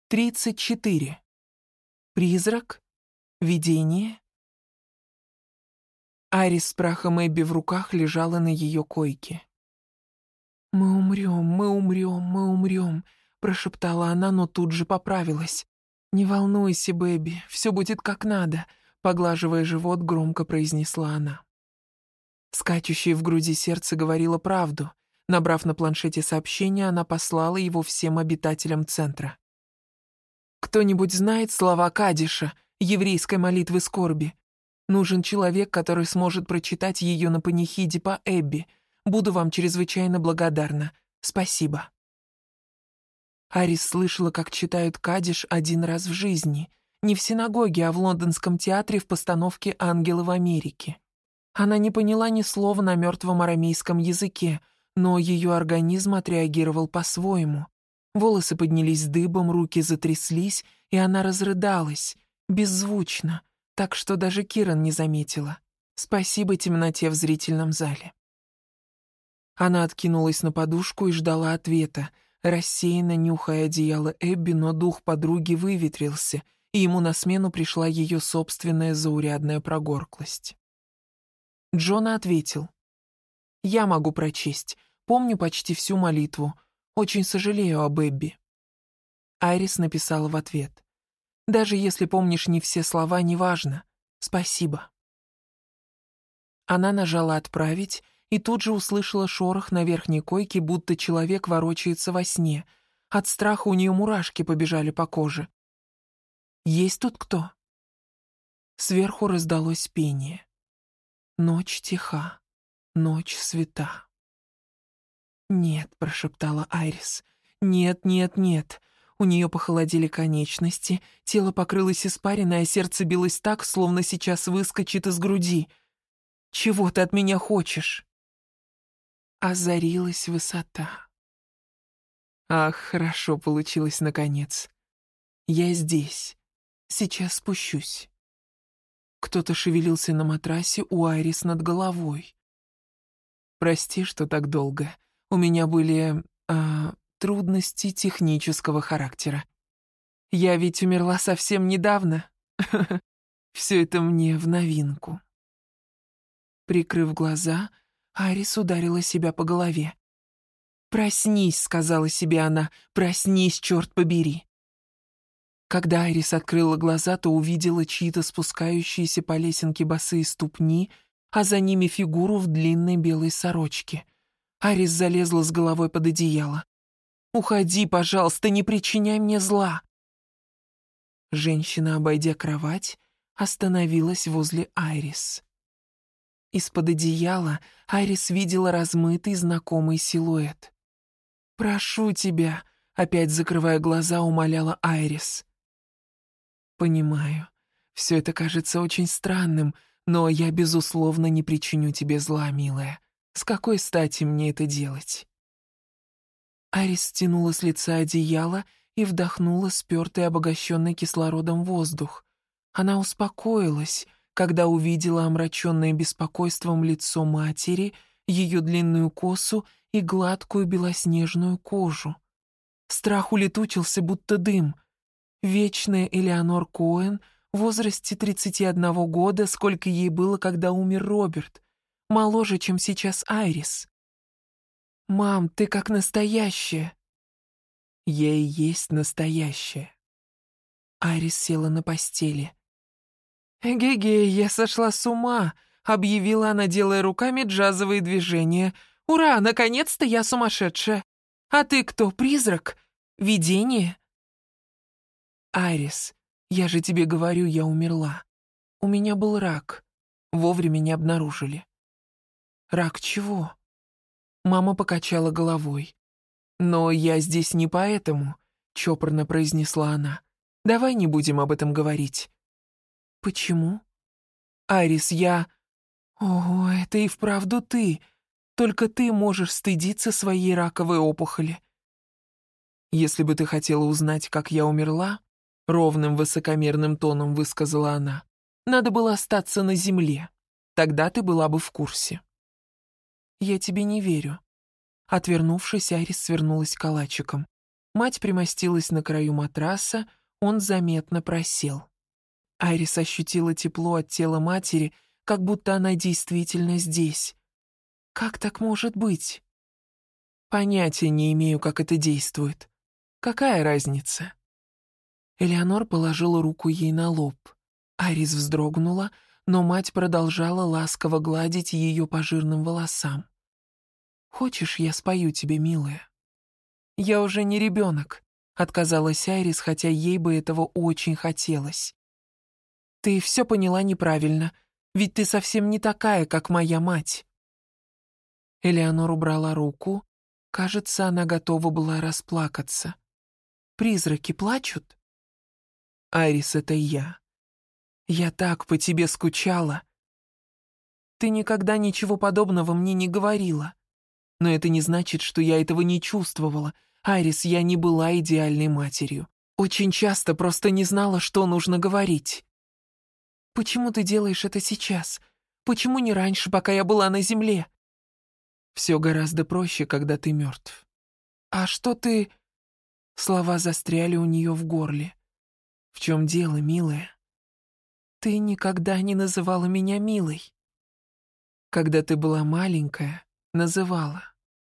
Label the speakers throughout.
Speaker 1: 34. Призрак? Видение? Айрис с прахом Эбби в руках лежала на ее койке. «Мы умрем, мы умрем, мы умрем», — прошептала она, но тут же поправилась. «Не волнуйся, Бэби, все будет как надо», — поглаживая живот, громко произнесла она. Скачущее в груди сердце говорило правду. Набрав на планшете сообщение, она послала его всем обитателям центра. «Кто-нибудь знает слова Кадиша, еврейской молитвы скорби? Нужен человек, который сможет прочитать ее на панихиде по Эбби. Буду вам чрезвычайно благодарна. Спасибо». Арис слышала, как читают Кадиш один раз в жизни. Не в синагоге, а в лондонском театре в постановке «Ангелы в Америке». Она не поняла ни слова на мертвом арамейском языке, но ее организм отреагировал по-своему. Волосы поднялись дыбом, руки затряслись, и она разрыдалась, беззвучно, так что даже Киран не заметила. Спасибо темноте в зрительном зале. Она откинулась на подушку и ждала ответа, рассеянно нюхая одеяло Эбби, но дух подруги выветрился, и ему на смену пришла ее собственная заурядная прогорклость. Джона ответил: «Я могу прочесть. Помню почти всю молитву. Очень сожалею об Эбби». Айрис написала в ответ: «Даже если помнишь не все слова, неважно. Спасибо». Она нажала «Отправить» и тут же услышала шорох на верхней койке, будто человек ворочается во сне. От страха у нее мурашки побежали по коже. «Есть тут кто?» Сверху раздалось пение. «Ночь тиха, ночь свята». «Нет», — прошептала Айрис. «Нет, нет, нет». У нее похолодели конечности, тело покрылось испариной, а сердце билось так, словно сейчас выскочит из груди. «Чего ты от меня хочешь?» Озарилась высота. Ах, хорошо получилось наконец. Я здесь. Сейчас спущусь. Кто-то шевелился на матрасе у Айрис над головой. «Прости, что так долго. У меня были... трудности технического характера. Я ведь умерла совсем недавно. Все это мне в новинку». Прикрыв глаза, Айрис ударила себя по голове. «Проснись», — сказала себе она, — «проснись, черт побери». Когда Айрис открыла глаза, то увидела чьи-то спускающиеся по лесенке босые ступни, а за ними фигуру в длинной белой сорочке. Айрис залезла с головой под одеяло. «Уходи, пожалуйста, не причиняй мне зла». Женщина, обойдя кровать, остановилась возле Айрис. Из-под одеяла Айрис видела размытый знакомый силуэт. «Прошу тебя», — опять закрывая глаза, умоляла Айрис. «Понимаю, все это кажется очень странным, но я, безусловно, не причиню тебе зла, милая. С какой стати мне это делать?» Айрис стянула с лица одеяло и вдохнула спёртый, обогащенный кислородом воздух. Она успокоилась, когда увидела омраченное беспокойством лицо матери, ее длинную косу и гладкую белоснежную кожу. Страх улетучился, будто дым. Вечная Элеонор Коэн в возрасте 31 года, сколько ей было, когда умер Роберт, моложе, чем сейчас Айрис. «Мам, ты как настоящая». «Я и есть настоящая». Айрис села на постели. «Эге-ге, я сошла с ума», — объявила она, делая руками джазовые движения. «Ура, наконец-то я сумасшедшая! А ты кто, призрак? Видение?» «Айрис, я же тебе говорю, я умерла. У меня был рак. Вовремя не обнаружили». «Рак чего?» Мама покачала головой. «Но я здесь не поэтому», — чопорно произнесла она. «Давай не будем об этом говорить». «Почему?» «Айрис, я...» «О, это и вправду ты. Только ты можешь стыдиться своей раковой опухоли». «Если бы ты хотела узнать, как я умерла», — ровным высокомерным тоном высказала она, «надо было остаться на земле. Тогда ты была бы в курсе». «Я тебе не верю». Отвернувшись, Айрис свернулась калачиком. Мать примостилась на краю матраса, он заметно просел. Айрис ощутила тепло от тела матери, как будто она действительно здесь. Как так может быть? Понятия не имею, как это действует. Какая разница? Элеонор положила руку ей на лоб. Айрис вздрогнула, но мать продолжала ласково гладить ее по жирным волосам. «Хочешь, я спою тебе, милая?» «Я уже не ребенок», — отказалась Айрис, хотя ей бы этого очень хотелось. «Ты все поняла неправильно, ведь ты совсем не такая, как моя мать». Элеонор убрала руку. Кажется, она готова была расплакаться. «Призраки плачут?» «Айрис, это я. Я так по тебе скучала». «Ты никогда ничего подобного мне не говорила. Но это не значит, что я этого не чувствовала. Айрис, я не была идеальной матерью. Очень часто просто не знала, что нужно говорить». «Почему ты делаешь это сейчас? Почему не раньше, пока я была на земле?» «Все гораздо проще, когда ты мертв». «А что ты...» Слова застряли у нее в горле. «В чем дело, милая?» «Ты никогда не называла меня милой». «Когда ты была маленькая, называла».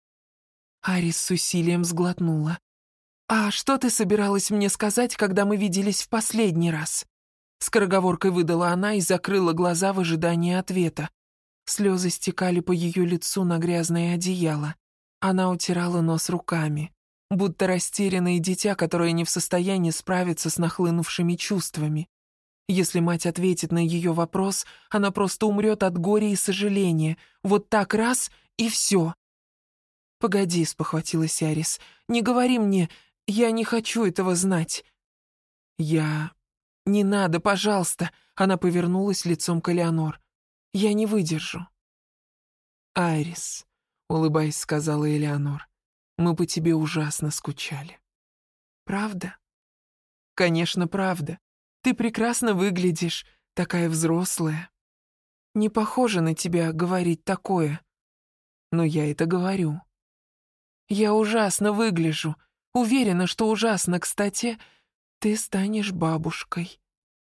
Speaker 1: Арис с усилием сглотнула. «А что ты собиралась мне сказать, когда мы виделись в последний раз?» Скороговоркой выдала она и закрыла глаза в ожидании ответа. Слезы стекали по ее лицу на грязное одеяло. Она утирала нос руками, будто растерянное дитя, которое не в состоянии справиться с нахлынувшими чувствами. Если мать ответит на ее вопрос, она просто умрет от горя и сожаления. Вот так раз — и все. «Погоди», — спохватилась Арис, — «не говори мне, я не хочу этого знать». «Я... Не надо, пожалуйста», — она повернулась лицом к Элеонор. «Я не выдержу». «Айрис», — улыбаясь, сказала Элеонор, — «мы по тебе ужасно скучали». «Правда?» «Конечно, правда. Ты прекрасно выглядишь, такая взрослая. Не похоже на тебя говорить такое. Но я это говорю. Я ужасно выгляжу. Уверена, что ужасно, кстати. Ты станешь бабушкой».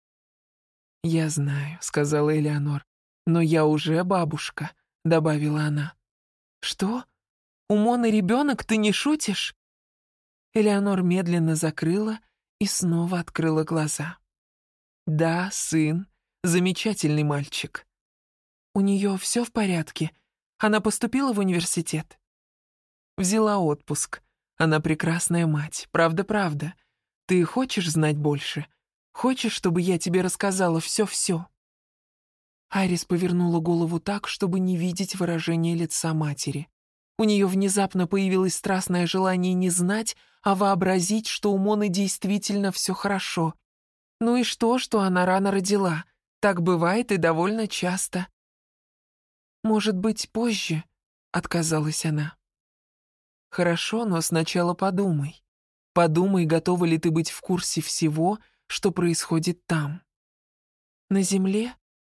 Speaker 1: «Я знаю», — сказала Элеонор. «Но я уже бабушка», — добавила она. «Что? У Моны ребенок, ты не шутишь?» Элеонор медленно закрыла и снова открыла глаза. «Да, сын. Замечательный мальчик». «У нее все в порядке? Она поступила в университет?» «Взяла отпуск. Она прекрасная мать. Правда-правда. Ты хочешь знать больше? Хочешь, чтобы я тебе рассказала все-все?» Айрис повернула голову так, чтобы не видеть выражения лица матери. У нее внезапно появилось страстное желание не знать, а вообразить, что у Моны действительно все хорошо. Ну и что она рано родила? Так бывает и довольно часто. «Может быть, позже?» — отказалась она. «Хорошо, но сначала подумай. Подумай, готова ли ты быть в курсе всего, что происходит там. На земле?»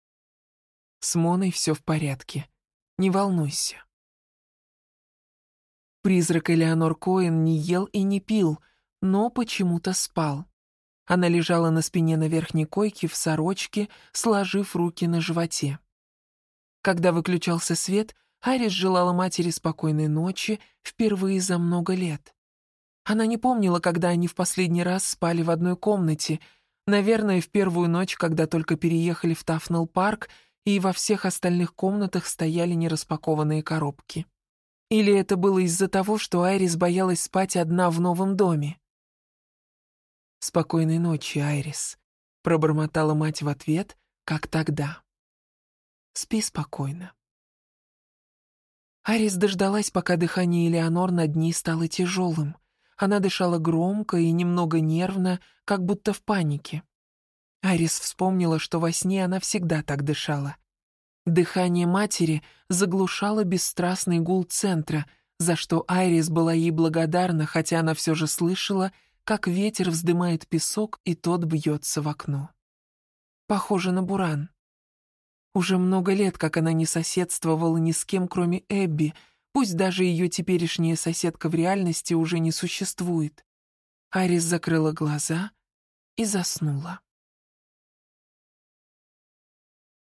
Speaker 1: «С Моной все в порядке. Не волнуйся». Призрак Элеонор Коэн не ел и не пил, но почему-то спал. Она лежала на спине на верхней койке в сорочке, сложив руки на животе. Когда выключался свет, Айрис желала матери спокойной ночи впервые за много лет. Она не помнила, когда они в последний раз спали в одной комнате, наверное, в первую ночь, когда только переехали в Тафнелл-парк, и во всех остальных комнатах стояли нераспакованные коробки. Или это было из-за того, что Айрис боялась спать одна в новом доме? «Спокойной ночи, Айрис», — пробормотала мать в ответ, как тогда. «Спи спокойно». Айрис дождалась, пока дыхание Элеонор над ней стало тяжелым. Она дышала громко и немного нервно, как будто в панике. Айрис вспомнила, что во сне она всегда так дышала. Дыхание матери заглушало бесстрастный гул центра, за что Айрис была ей благодарна, хотя она все же слышала, как ветер вздымает песок, и тот бьется в окно. Похоже на буран. Уже много лет, как она не соседствовала ни с кем, кроме Эбби, пусть даже ее теперешняя соседка в реальности уже не существует. Арис закрыла глаза и заснула.